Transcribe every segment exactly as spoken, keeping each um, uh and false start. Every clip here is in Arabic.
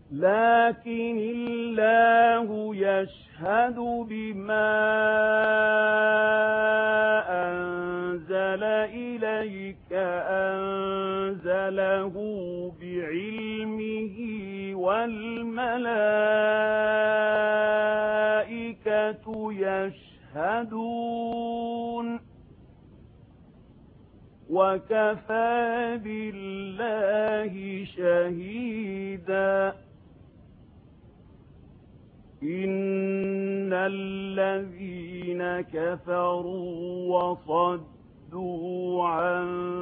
لكن الله يشهد بما أنزل إليك أنزله بعلمه والملائكة يشهدون وكفى بالله شهيدا إن الذين كفروا وصدوا عن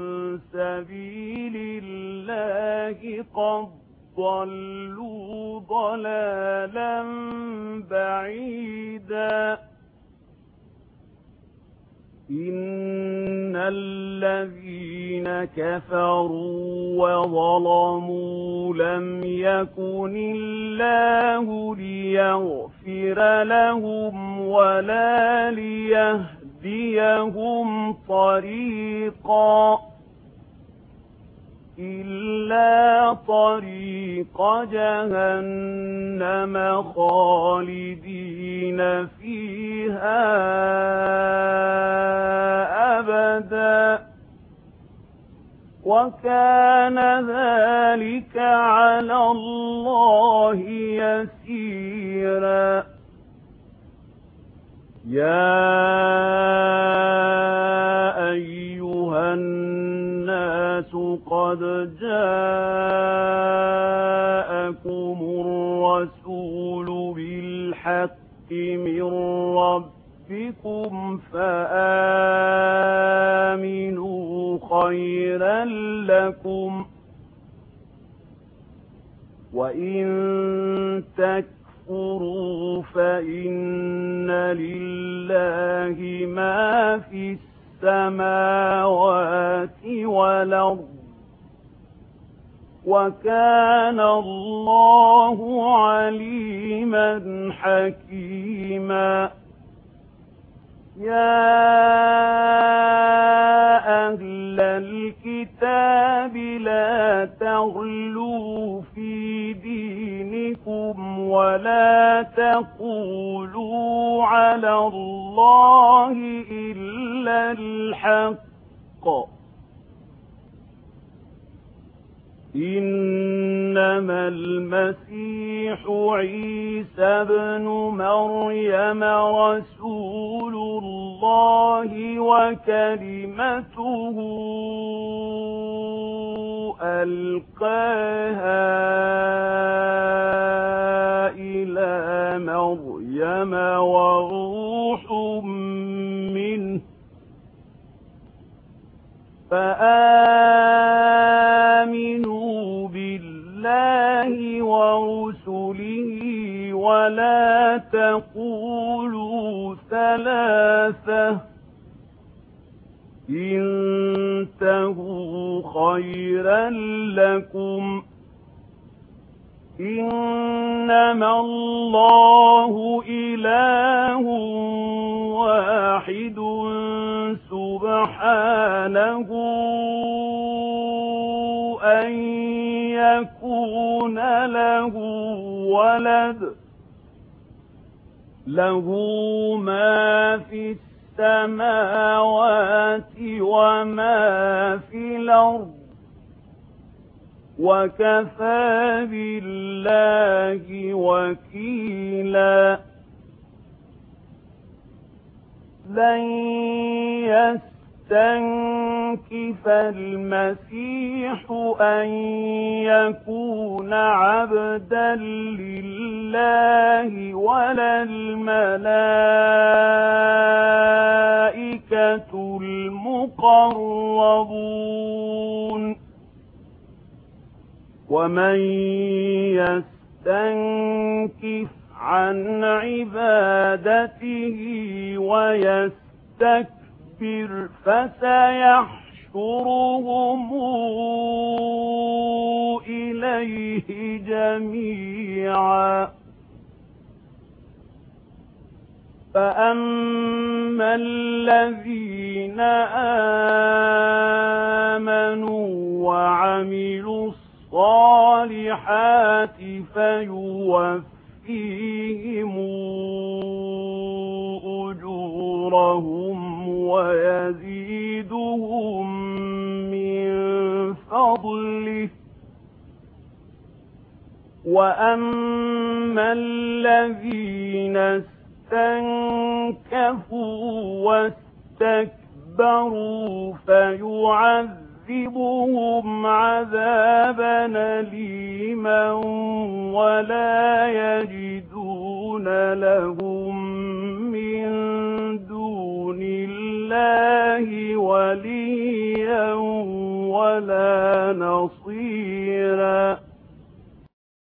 سبيل الله قد ضلوا ضلالا بعيدا إن الذين كفروا وظلموا لم يكن الله ليغفر لهم ولا ليهديهم طريقا إلا طريق جهنم خالدين فيها أبدا وكان ذلك على الله يسيرا يا أيها الناس قد جاءكم الرسول بالحق من ربكم فآمنوا خيرا لكم وإن تكفروا فإن لله ما في السماوات والأرض وكان الله عليما حكيما يا أهل الكتاب لا تغلوا في دينكم ولا تقولوا على الله إلا الحق إنما المسيح عيسى ابن مريم رسول الله وكلمته ألقاها إلى مريم وروح منه فآمنوا بالله ورسله ولا تقولوا ثلاثة انتهوا خيرا لكم إنما الله إله واحد سبحانه أن يكون له ولد له ما في السماوات وما في الأرض وكفى بالله وكيلا لن يستنكف المسيح أن يكون عبدا لله ولا الملائكة المقربون ومن يستنكف عن عبادته ويستكبر فسيحشرهم إليه جميعا فأما الذين آمنوا وعملوا الصالحات الصالحات فيوفيهم أجورهم ويزيدهم من فضله. وأما الذين استنكفوا واستكبروا فيعذبهم عذابا أليما ولا يجدون لهم من دون الله وليا ولا نصيرا.